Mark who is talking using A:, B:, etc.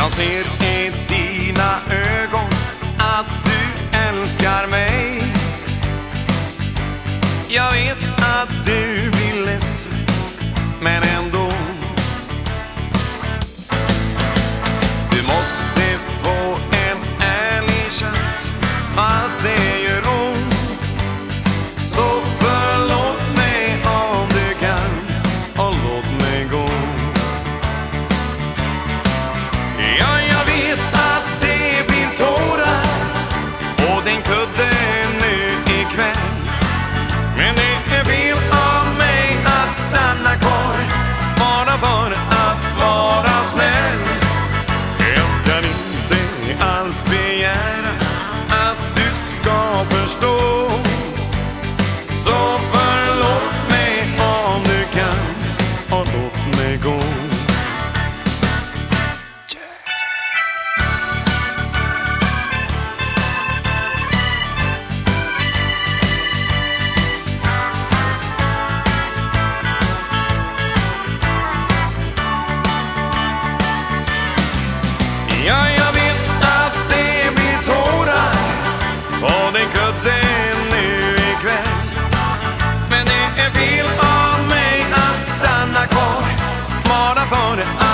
A: Jag ser i dina ögon att du älskar mig. Jag vet att du blir ledsen, men ändå. Du måste få en ärlig chans, fast det gör ont. Så förlåt mig om du kan, och låt mig gå. Ja, jag vet att det blir tårar och din kudde nu ikväll. Men det är fel av mig att stanna kvar, bara för att vara snäll. Jag kan inte alls begära att du ska förstå. Så förlåt mig om du kan, och låt mig gå. Ja, jag vet att det blir tårar och den kudde nu ikväll. Men det är fel av mig att stanna kvar, bara för